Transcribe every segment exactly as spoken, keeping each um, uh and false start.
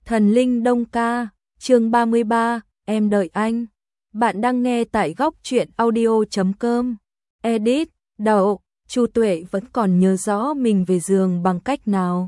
Thần linh Đông ca, chương ba mươi ba, em đợi anh. Bạn đang nghe tại góc truyện audio chấm com. Edit, đậu, Chu Tuệ vẫn còn nhớ rõ mình về giường bằng cách nào.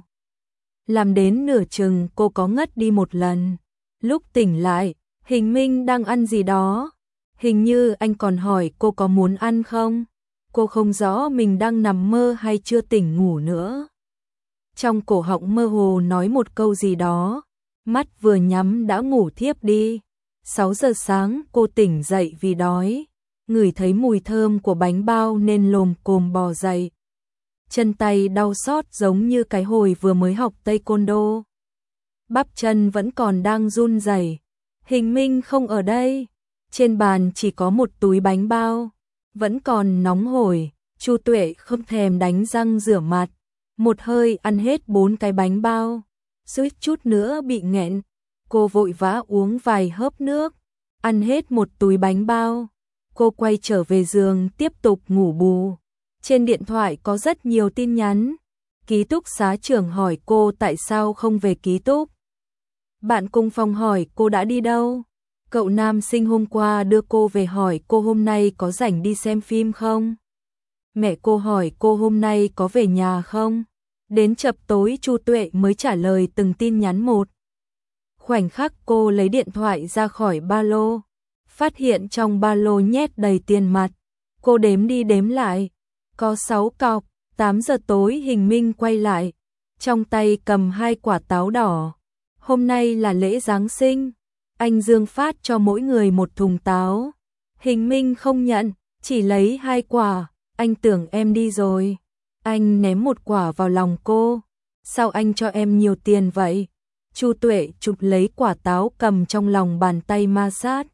Làm đến nửa chừng cô có ngất đi một lần. Lúc tỉnh lại, Hình Minh đang ăn gì đó. Hình như anh còn hỏi cô có muốn ăn không. Cô không rõ mình đang nằm mơ hay chưa tỉnh ngủ nữa. Trong cổ họng mơ hồ nói một câu gì đó. Mắt vừa nhắm đã ngủ thiếp đi. sáu giờ sáng cô tỉnh dậy vì đói. Ngửi thấy mùi thơm của bánh bao nên lồm cồm bò dậy. Chân tay đau xót giống như cái hồi vừa mới học taekwondo. Bắp chân vẫn còn đang run rẩy. Hình Minh không ở đây. Trên bàn chỉ có một túi bánh bao. Vẫn còn nóng hổi. Chu Tuệ không thèm đánh răng rửa mặt. Một hơi ăn hết bốn cái bánh bao. Suýt chút nữa bị nghẹn. Cô vội vã uống vài hớp nước. Ăn hết một túi bánh bao. Cô quay trở về giường tiếp tục ngủ bù. Trên điện thoại có rất nhiều tin nhắn. Ký túc xá trưởng hỏi cô tại sao không về ký túc. Bạn cùng phòng hỏi cô đã đi đâu. Cậu nam sinh hôm qua đưa cô về hỏi cô hôm nay có rảnh đi xem phim không. Mẹ cô hỏi cô hôm nay có về nhà không. Đến chập tối Chu Tuệ mới trả lời từng tin nhắn một. Khoảnh khắc cô lấy điện thoại ra khỏi ba lô. Phát hiện trong ba lô nhét đầy tiền mặt. Cô đếm đi đếm lại. Có sáu cọc. tám giờ tối Hình Minh quay lại. Trong tay cầm hai quả táo đỏ. Hôm nay là lễ Giáng sinh. Anh Dương phát cho mỗi người một thùng táo. Hình Minh không nhận. Chỉ lấy hai quả. Anh tưởng em đi rồi. Anh ném một quả vào lòng cô. Sao anh cho em nhiều tiền vậy? Chu Tuệ chụp lấy quả táo cầm trong lòng bàn tay ma sát.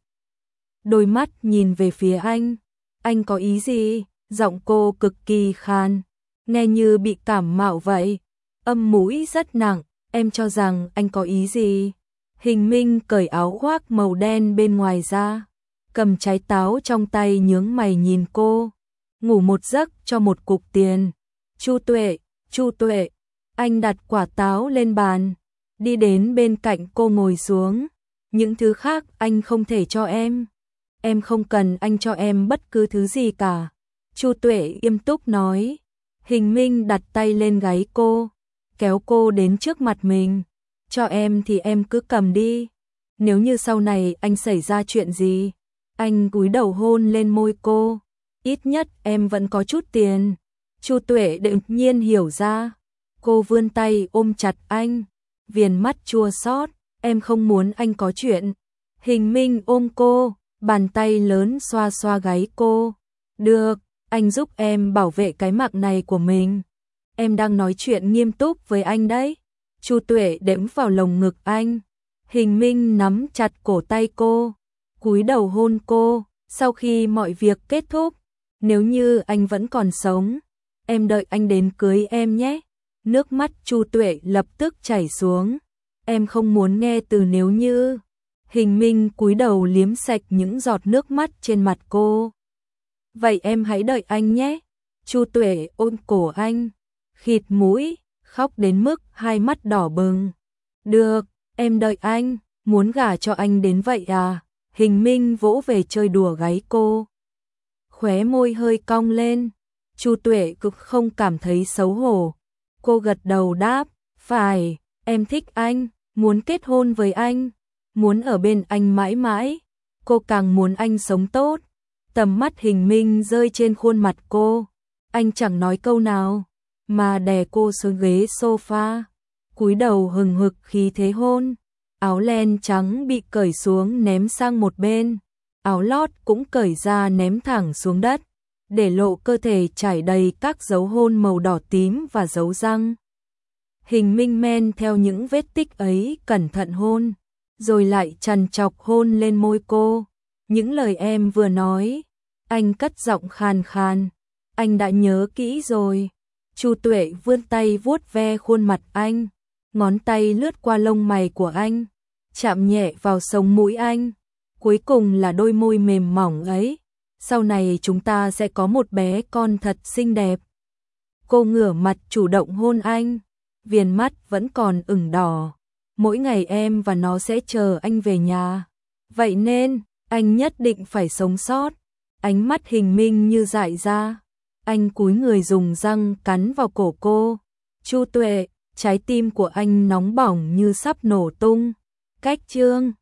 Đôi mắt nhìn về phía anh. Anh có ý gì? Giọng cô cực kỳ khan. Nghe như bị cảm mạo vậy. Âm mũi rất nặng. Em cho rằng anh có ý gì? Hình Minh cởi áo khoác màu đen bên ngoài ra. Cầm trái táo trong tay nhướng mày nhìn cô. Ngủ một giấc cho một cục tiền. Chu Tuệ, Chu Tuệ. Anh đặt quả táo lên bàn. Đi đến bên cạnh cô ngồi xuống. Những thứ khác anh không thể cho em. Em không cần anh cho em bất cứ thứ gì cả. Chu Tuệ nghiêm túc nói. Hình Minh đặt tay lên gáy cô. Kéo cô đến trước mặt mình. Cho em thì em cứ cầm đi. Nếu như sau này anh xảy ra chuyện gì. Anh cúi đầu hôn lên môi cô. Ít nhất em vẫn có chút tiền. Chu Tuệ đột nhiên hiểu ra. Cô vươn tay ôm chặt anh. Viền mắt chua xót. Em không muốn anh có chuyện. Hình Minh ôm cô. Bàn tay lớn xoa xoa gáy cô. Được, anh giúp em bảo vệ cái mạng này của mình. Em đang nói chuyện nghiêm túc với anh đấy. Chu Tuệ đếm vào lồng ngực anh. Hình Minh nắm chặt cổ tay cô. Cúi đầu hôn cô. Sau khi mọi việc kết thúc. Nếu như anh vẫn còn sống. Em đợi anh đến cưới em nhé. Nước mắt Chu Tuệ lập tức chảy xuống. Em không muốn nghe từ nếu như. Hình Minh cúi đầu liếm sạch những giọt nước mắt trên mặt cô. Vậy em hãy đợi anh nhé. Chu Tuệ ôm cổ anh. Khịt mũi. Khóc đến mức hai mắt đỏ bừng. Được, em đợi anh. Muốn gả cho anh đến vậy à? Hình Minh vỗ về chơi đùa gáy cô. Khóe môi hơi cong lên. Chu Tuệ cực không cảm thấy xấu hổ. Cô gật đầu đáp. Phải, em thích anh. Muốn kết hôn với anh. Muốn ở bên anh mãi mãi. Cô càng muốn anh sống tốt. Tầm mắt Hình Minh rơi trên khuôn mặt cô. Anh chẳng nói câu nào. Mà đè cô xuống ghế sofa. Cúi đầu hừng hực khí thế hôn. Áo len trắng bị cởi xuống ném sang một bên. Áo lót cũng cởi ra ném thẳng xuống đất. Để lộ cơ thể trải đầy các dấu hôn màu đỏ tím và dấu răng. Hình Minh men theo những vết tích ấy cẩn thận hôn. Rồi lại trằn trọc hôn lên môi cô. Những lời em vừa nói. Anh cất giọng khàn khàn. Anh đã nhớ kỹ rồi. Chu Tuệ vươn tay vuốt ve khuôn mặt anh. Ngón tay lướt qua lông mày của anh. Chạm nhẹ vào sống mũi anh. Cuối cùng là đôi môi mềm mỏng ấy. Sau này chúng ta sẽ có một bé con thật xinh đẹp. Cô ngửa mặt chủ động hôn anh. Viền mắt vẫn còn ửng đỏ. mỗi ngày em và nó sẽ chờ anh về nhà. Vậy nên, anh nhất định phải sống sót. Ánh mắt Hình Minh như dại ra. Anh cúi người dùng răng cắn vào cổ cô. Chu Tuệ, trái tim của anh nóng bỏng như sắp nổ tung. Cách chương